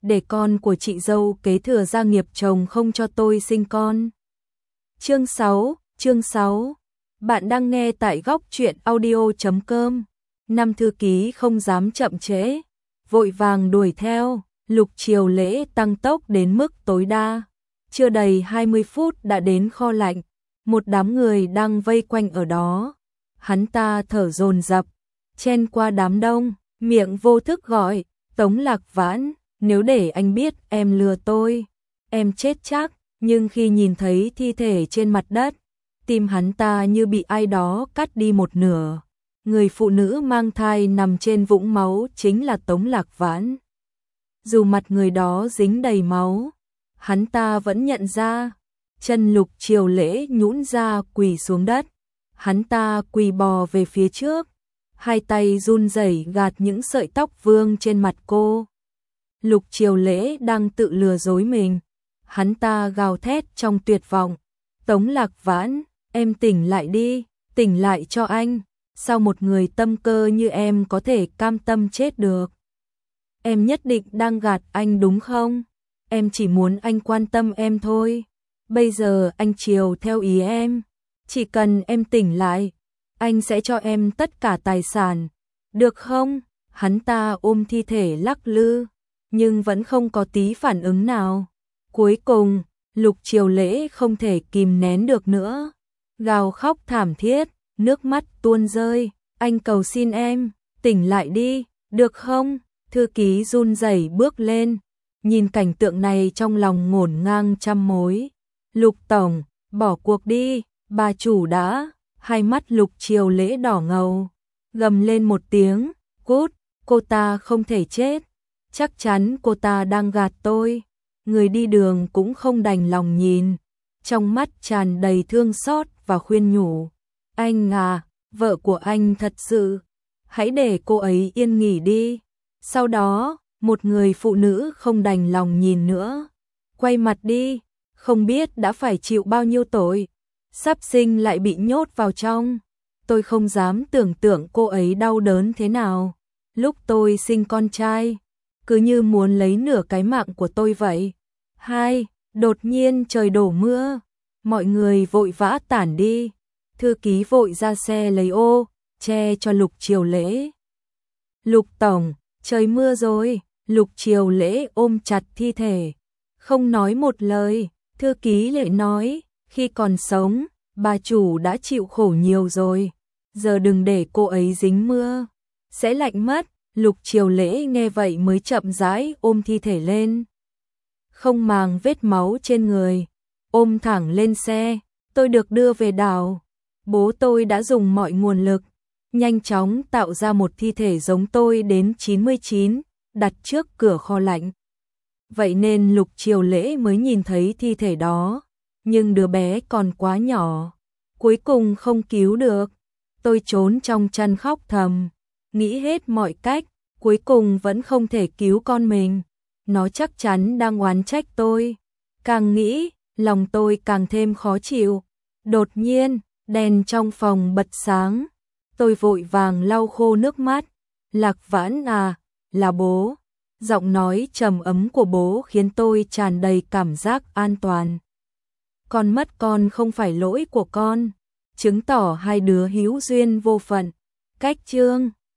để con của chị dâu kế thừa gia nghiệp chồng không cho tôi sinh con. Chương 6. Bạn đang nghe tại góc truyện audio.com. Năm thư ký không dám chậm trễ, vội vàng đuổi theo. Lục Triều Lễ tăng tốc đến mức tối đa. Chưa đầy 20 phút đã đến kho lạnh, một đám người đang vây quanh ở đó. Hắn ta thở dồn dập, chen qua đám đông, miệng vô thức gọi, Tống Lạc Vãn, nếu để anh biết em lừa tôi, em chết chắc. Nhưng khi nhìn thấy thi thể trên mặt đất, tim hắn ta như bị ai đó cắt đi một nửa. Người phụ nữ mang thai nằm trên vũng máu chính là Tống Lạc Vãn. Dù mặt người đó dính đầy máu, hắn ta vẫn nhận ra. Chân Lục Triều Lễ nhũn ra quỳ xuống đất. Hắn ta quỳ bò về phía trước, hai tay run rẩy gạt những sợi tóc vương trên mặt cô. Lục Triều Lễ đang tự lừa dối mình. Hắn ta gào thét trong tuyệt vọng. Tống Lạc Vãn, em tỉnh lại đi, tỉnh lại cho anh. Sao một người tâm cơ như em có thể cam tâm chết được? Em nhất định đang gạt anh đúng không? Em chỉ muốn anh quan tâm em thôi. Bây giờ anh chiều theo ý em. Chỉ cần em tỉnh lại, anh sẽ cho em tất cả tài sản. Được không? Hắn ta ôm thi thể lắc lư, nhưng vẫn không có tí phản ứng nào. Cuối cùng, Lục Triều Lễ không thể kìm nén được nữa. Gào khóc thảm thiết, nước mắt tuôn rơi. Anh cầu xin em, tỉnh lại đi, được không? Thư ký run rẩy bước lên. Nhìn cảnh tượng này trong lòng ngổn ngang trăm mối. Lục tổng, bỏ cuộc đi, bà chủ đã. Hai mắt Lục Triều Lễ đỏ ngầu, gầm lên một tiếng, cút, cô ta không thể chết. Chắc chắn cô ta đang gạt tôi. Người đi đường cũng không đành lòng nhìn, trong mắt tràn đầy thương xót và khuyên nhủ. Anh à, vợ của anh thật sự, hãy để cô ấy yên nghỉ đi. Sau đó, một người phụ nữ không đành lòng nhìn nữa, quay mặt đi, không biết đã phải chịu bao nhiêu tội, sắp sinh lại bị nhốt vào trong. Tôi không dám tưởng tượng cô ấy đau đớn thế nào. Lúc tôi sinh con trai, cứ như muốn lấy nửa cái mạng của tôi vậy. Đột nhiên trời đổ mưa, mọi người vội vã tản đi. Thư ký vội ra xe lấy ô, che cho Lục Triều Lễ. Lục tổng, trời mưa rồi. Lục Triều Lễ ôm chặt thi thể, không nói một lời. Thư ký lại nói, khi còn sống, bà chủ đã chịu khổ nhiều rồi, giờ đừng để cô ấy dính mưa, sẽ lạnh mất. Lục Triều Lễ nghe vậy mới chậm rãi ôm thi thể lên, không màng vết máu trên người, ôm thẳng lên xe. Tôi được đưa về đảo. Bố tôi đã dùng mọi nguồn lực, nhanh chóng tạo ra một thi thể giống tôi đến 99, đặt trước cửa kho lạnh. Vậy nên Lục Triều Lễ mới nhìn thấy thi thể đó, nhưng đứa bé còn quá nhỏ, cuối cùng không cứu được. Tôi trốn trong chăn khóc thầm, nghĩ hết mọi cách, cuối cùng vẫn không thể cứu con mình. Nó chắc chắn đang oán trách tôi. Càng nghĩ, lòng tôi càng thêm khó chịu. Đột nhiên, đèn trong phòng bật sáng. Tôi vội vàng lau khô nước mắt. Lạc Vãn à, là bố. Giọng nói trầm ấm của bố khiến tôi tràn đầy cảm giác an toàn. Con mất con không phải lỗi của con, chứng tỏ hai đứa hữu duyên vô phận. Cách chương